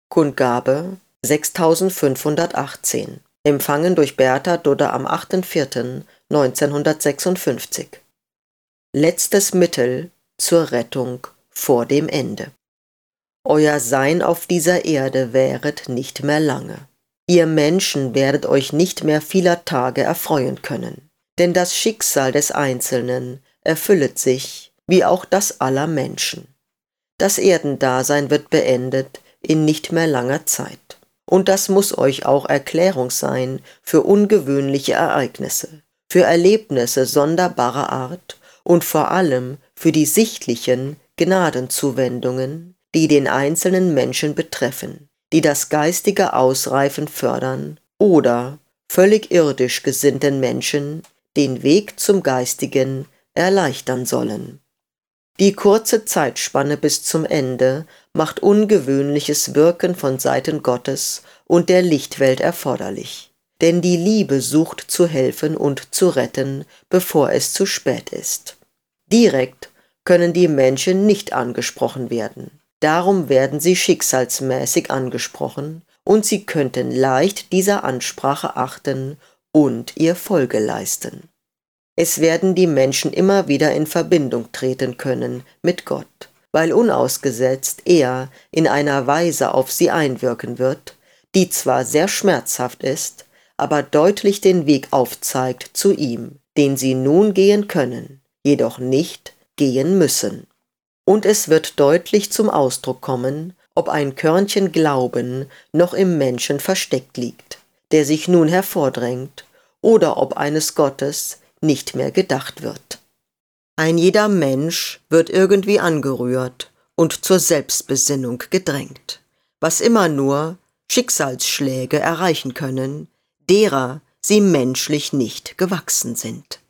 Kundgabe 6518. Empfangen durch Bertha Dudder am 8.4.1956. Letztes Mittel zur Rettung vor dem Ende. Euer Sein auf dieser Erde währet nicht mehr lange. Ihr Menschen werdet euch nicht mehr vieler Tage erfreuen können, denn das Schicksal des Einzelnen erfüllet sich, wie auch das aller Menschen. Das Erdendasein wird beendet in nicht mehr langer Zeit. Und das muss euch auch Erklärung sein für ungewöhnliche Ereignisse, für Erlebnisse sonderbarer Art und vor allem für die sichtlichen Gnadenzuwendungen, die den einzelnen Menschen betreffen, die das geistige Ausreifen fördern oder völlig irdisch gesinnten Menschen den Weg zum Geistigen erleichtern sollen. Die kurze Zeitspanne bis zum Ende macht ungewöhnliches Wirken von Seiten Gottes und der Lichtwelt erforderlich, denn die Liebe sucht zu helfen und zu retten, bevor es zu spät ist. Direkt können die Menschen nicht angesprochen werden, darum werden sie schicksalsmäßig angesprochen und sie könnten leicht dieser Ansprache achten und ihr Folge leisten. Es werden die Menschen immer wieder in Verbindung treten können mit Gott, weil unausgesetzt er in einer Weise auf sie einwirken wird, die zwar sehr schmerzhaft ist, aber deutlich den Weg aufzeigt zu ihm, den sie nun gehen können, jedoch nicht gehen müssen. Und es wird deutlich zum Ausdruck kommen, ob ein Körnchen Glauben noch im Menschen versteckt liegt, der sich nun hervordrängt, oder ob eines Gottes nicht mehr gedacht wird. Ein jeder Mensch wird irgendwie angerührt und zur Selbstbesinnung gedrängt, was immer nur Schicksalsschläge erreichen können, derer sie menschlich nicht gewachsen sind.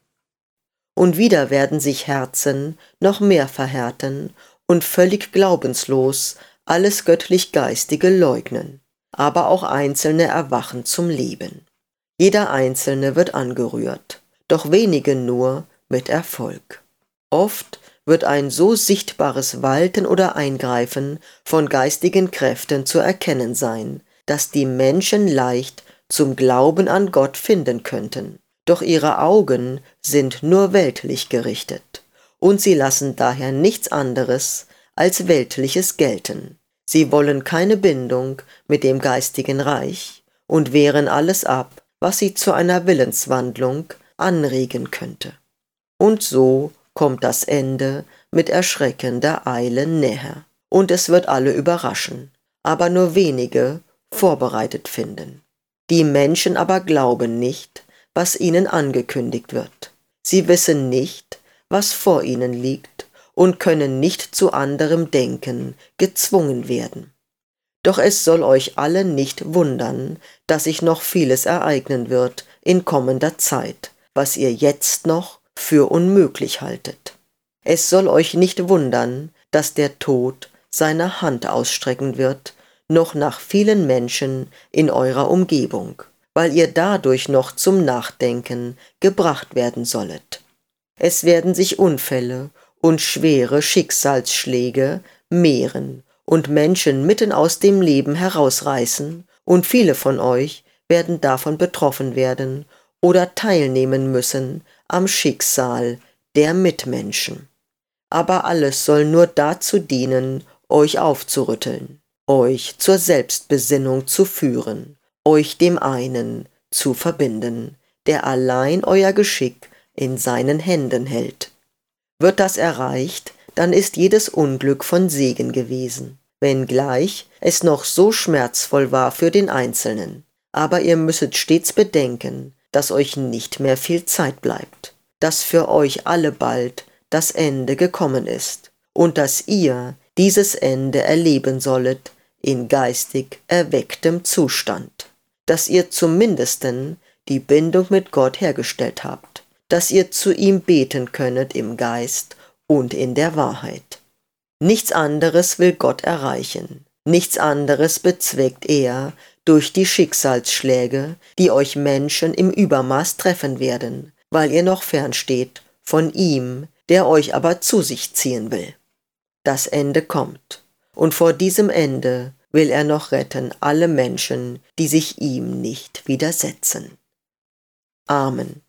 Und wieder werden sich Herzen noch mehr verhärten und völlig glaubenslos alles göttlich-geistige leugnen, aber auch Einzelne erwachen zum Leben. Jeder Einzelne wird angerührt, doch wenige nur mit Erfolg. Oft wird ein so sichtbares Walten oder Eingreifen von geistigen Kräften zu erkennen sein, dass die Menschen leicht zum Glauben an Gott finden könnten. Doch ihre Augen sind nur weltlich gerichtet, und sie lassen daher nichts anderes als Weltliches gelten. Sie wollen keine Bindung mit dem geistigen Reich und wehren alles ab, was sie zu einer Willenswandlung anregen könnte. Und so kommt das Ende mit erschreckender Eile näher. Und es wird alle überraschen, aber nur wenige vorbereitet finden. Die Menschen aber glauben nicht, was ihnen angekündigt wird. Sie wissen nicht, was vor ihnen liegt und können nicht zu anderem Denken gezwungen werden. Doch es soll euch alle nicht wundern, dass sich noch vieles ereignen wird in kommender Zeit, was ihr jetzt noch für unmöglich haltet. Es soll euch nicht wundern, dass der Tod seine Hand ausstrecken wird, noch nach vielen Menschen in eurer Umgebung, weil ihr dadurch noch zum Nachdenken gebracht werden sollet. Es werden sich Unfälle und schwere Schicksalsschläge mehren und Menschen mitten aus dem Leben herausreißen, und viele von euch werden davon betroffen werden oder teilnehmen müssen am Schicksal der Mitmenschen. Aber alles soll nur dazu dienen, euch aufzurütteln, euch zur Selbstbesinnung zu führen, euch dem einen zu verbinden, der allein euer Geschick in seinen Händen hält. Wird das erreicht, dann ist jedes Unglück von Segen gewesen, wenngleich es noch so schmerzvoll war für den Einzelnen. Aber ihr müsset stets bedenken, dass euch nicht mehr viel Zeit bleibt, dass für euch alle bald das Ende gekommen ist und dass ihr dieses Ende erleben sollet in geistig erwecktem Zustand, dass ihr zum Mindesten die Bindung mit Gott hergestellt habt, dass ihr zu ihm beten könnet im Geist und in der Wahrheit. Nichts anderes will Gott erreichen, nichts anderes bezweckt er durch die Schicksalsschläge, die euch Menschen im Übermaß treffen werden, weil ihr noch fernsteht von ihm, der euch aber zu sich ziehen will. Das Ende kommt, und vor diesem Ende will er noch retten alle Menschen, die sich ihm nicht widersetzen. Amen.